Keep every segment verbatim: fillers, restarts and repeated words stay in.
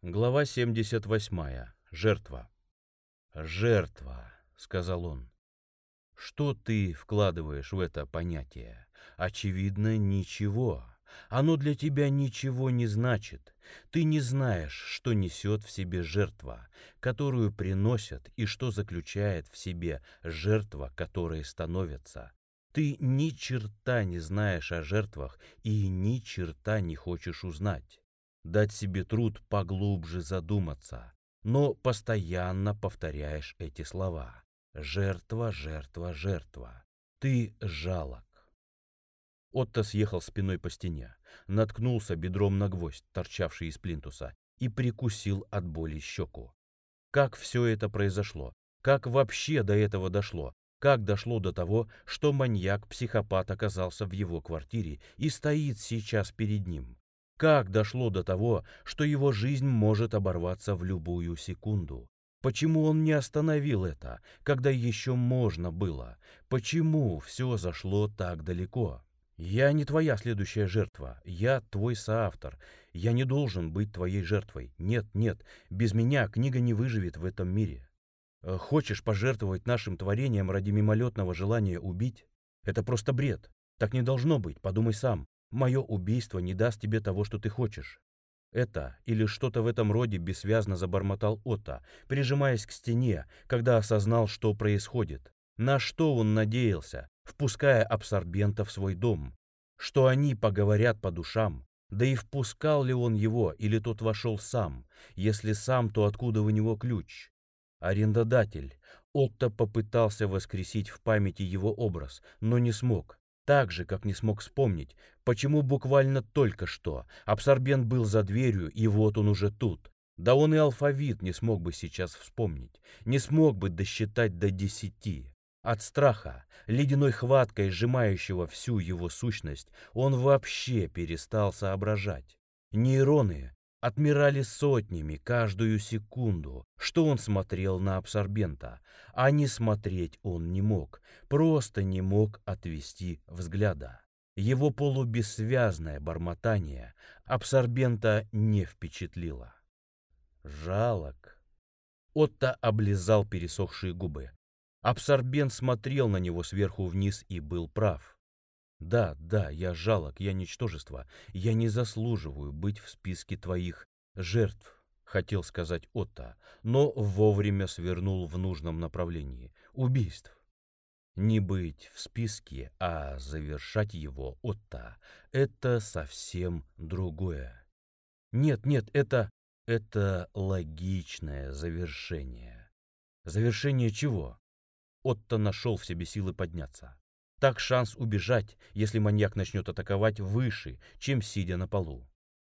Глава семьдесят восьмая. Жертва. «Жертва», — сказал он. «Что ты вкладываешь в это понятие? Очевидно, ничего. Оно для тебя ничего не значит. Ты не знаешь, что несет в себе жертва, которую приносят, и что заключает в себе жертва, которой становятся. Ты ни черта не знаешь о жертвах и ни черта не хочешь узнать. Дать себе труд поглубже задуматься, но постоянно повторяешь эти слова. Жертва, жертва, жертва. Ты жалок». Отто съехал спиной по стене, наткнулся бедром на гвоздь, торчавший из плинтуса, и прикусил от боли щеку. Как все это произошло? Как вообще до этого дошло? Как дошло до того, что маньяк-психопат оказался в его квартире и стоит сейчас перед ним? Как дошло до того, что его жизнь может оборваться в любую секунду? Почему он не остановил это, когда еще можно было? Почему все зашло так далеко? Я не твоя следующая жертва, я твой соавтор. Я не должен быть твоей жертвой. Нет, нет, без меня книга не выживет в этом мире. Э, Хочешь пожертвовать нашим творением ради мимолетного желания убить? Это просто бред. Так не должно быть, подумай сам. Мое убийство не даст тебе того, что ты хочешь. Это или что-то в этом роде бессвязно забормотал Отто, прижимаясь к стене, когда осознал, что происходит. На что он надеялся, впуская абсорбента в свой дом? Что они поговорят по душам? Да и впускал ли он его, или тот вошел сам? Если сам, то откуда у него ключ? Арендодатель. Отто попытался воскресить в памяти его образ, но не смог. Так же, как не смог вспомнить, почему буквально только что абсорбент был за дверью, и вот он уже тут. Да он и алфавит не смог бы сейчас вспомнить, не смог бы досчитать до десяти. От страха, ледяной хваткой сжимающего всю его сущность, он вообще перестал соображать. Нейроны отмирали сотнями каждую секунду, что он смотрел на абсорбента, а не смотреть он не мог, просто не мог отвести взгляда. Его полубессвязное бормотание абсорбента не впечатлило. Жалок. Отто облизал пересохшие губы. Абсорбент смотрел на него сверху вниз и был прав. Да, да, я жалок, я ничтожество, я не заслуживаю быть в списке твоих жертв, хотел сказать Отто, но вовремя свернул в нужном направлении. Убийств. Не быть в списке, а завершать его, Отто, это совсем другое. Нет, нет, это... это логичное завершение. Завершение чего? Отто нашел в себе силы подняться. Так шанс убежать, если маньяк начнет атаковать, выше, чем сидя на полу.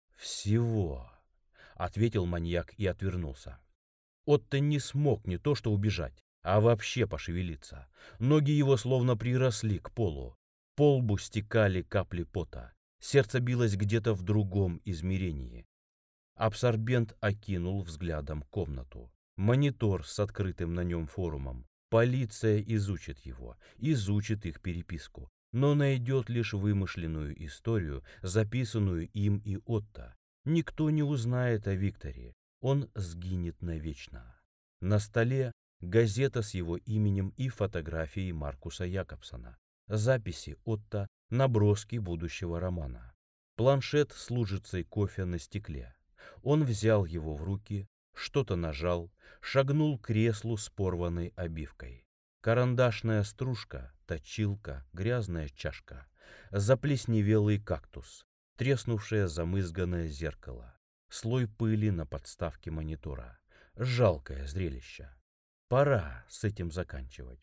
«Всего», — ответил маньяк и отвернулся. Отто не смог не то что убежать, а вообще пошевелиться. Ноги его словно приросли к полу. По лбу стекали капли пота. Сердце билось где-то в другом измерении. Абсорбент окинул взглядом комнату. Монитор с открытым на нем форумом. Полиция изучит его, изучит их переписку, но найдет лишь вымышленную историю, записанную им и Отто. Никто не узнает о Викторе, он сгинет навечно. На столе газета с его именем и фотографией Маркуса Якобсона, записи Отто, наброски будущего романа. Планшет с лужицей кофе на стекле. Он взял его в руки, что-то нажал, шагнул к креслу с порванной обивкой. Карандашная стружка, точилка, грязная чашка, заплесневелый кактус, треснувшее замызганное зеркало, слой пыли на подставке монитора. Жалкое зрелище. Пора с этим заканчивать.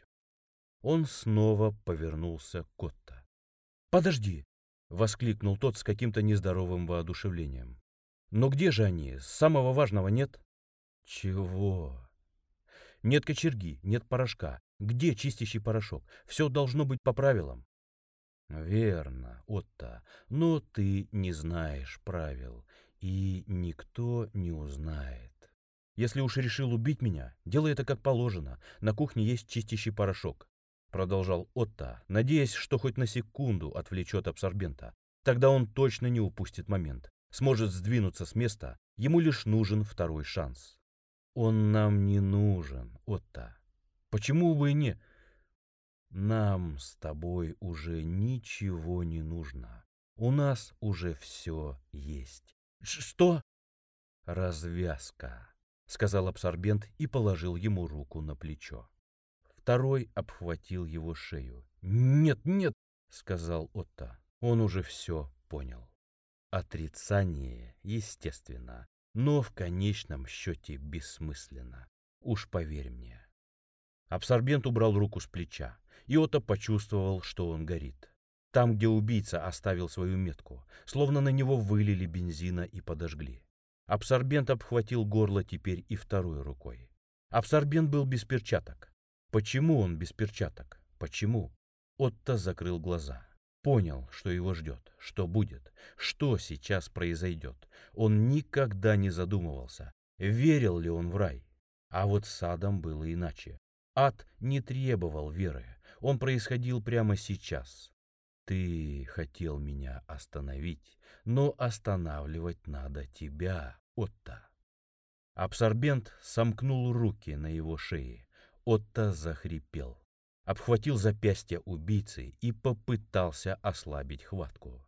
Он снова повернулся к Отто. «Подожди!» — воскликнул тот с каким-то нездоровым воодушевлением. «Но где же они? Самого важного нет?» «Чего?» «Нет кочерги, нет порошка. Где чистящий порошок? Все должно быть по правилам». «Верно, Отто, но ты не знаешь правил, и никто не узнает. Если уж решил убить меня, делай это как положено. На кухне есть чистящий порошок», — продолжал Отто, надеясь, что хоть на секунду отвлечет абсорбента. Тогда он точно не упустит момент, сможет сдвинуться с места, Ему лишь нужен второй шанс. Он нам не нужен, Отто. Почему бы и не... Нам с тобой уже ничего не нужно. У нас уже все есть. Ш- Что? Развязка, сказал абсорбент и положил ему руку на плечо. Второй обхватил его шею. Нет, нет, сказал Отто. Он уже все понял. Отрицание, естественно, но в конечном счете бессмысленно. Уж поверь мне. Абсорбент убрал руку с плеча, и Отто почувствовал, что он горит. Там, где убийца оставил свою метку, словно на него вылили бензина и подожгли. Абсорбент обхватил горло теперь и второй рукой. Абсорбент был без перчаток. Почему он без перчаток? Почему? Отто закрыл глаза. Понял, что его ждет, что будет, что сейчас произойдет. Он никогда не задумывался, верил ли он в рай. А вот с адом было иначе. Ад не требовал веры, он происходил прямо сейчас. Ты хотел меня остановить, но останавливать надо тебя, Отто. Абсорбент сомкнул руки на его шее. Отто захрипел, обхватил запястье убийцы и попытался ослабить хватку.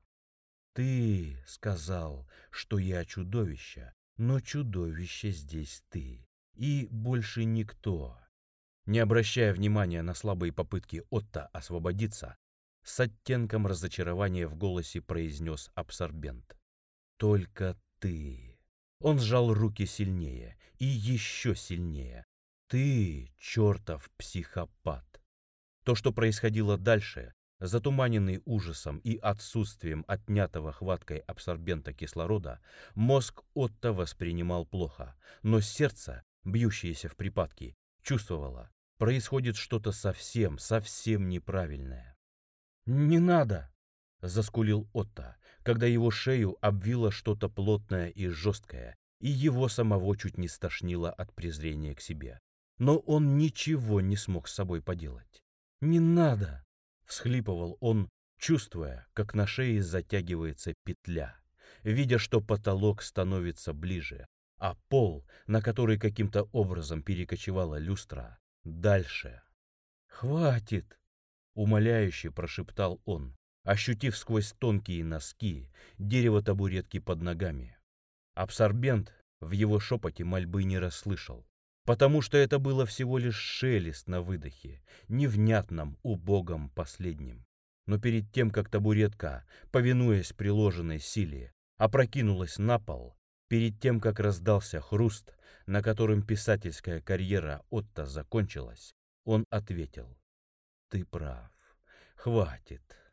Ты сказал, что я чудовище, но чудовище здесь ты, и больше никто. Не обращая внимания на слабые попытки Отто освободиться, с оттенком разочарования в голосе произнес абсорбент. «Только ты». Он сжал руки сильнее и еще сильнее. «Ты, чертов психопат». То, что происходило дальше, затуманенный ужасом и отсутствием отнятого хваткой абсорбента кислорода, мозг Отто воспринимал плохо, но сердце, бьющееся в припадке, чувствовало, происходит что-то совсем, совсем неправильное. «Не надо!» — заскулил Отто, когда его шею обвило что-то плотное и жесткое, и его самого чуть не стошнило от презрения к себе. Но он ничего не смог с собой поделать. «Не надо!» — всхлипывал он, чувствуя, как на шее затягивается петля, видя, что потолок становится ближе, а пол, на который каким-то образом перекочевала люстра, дальше. «Хватит!» — умоляюще прошептал он, ощутив сквозь тонкие носки дерево табуретки под ногами. Абсорбент в его шепоте мольбы не расслышал, потому что это было всего лишь шелест на выдохе, невнятном, убогом, последнем. Но перед тем, как табуретка, повинуясь приложенной силе, опрокинулась на пол, перед тем, как раздался хруст, на котором писательская карьера Отто закончилась, он ответил: «Ты прав. Хватит.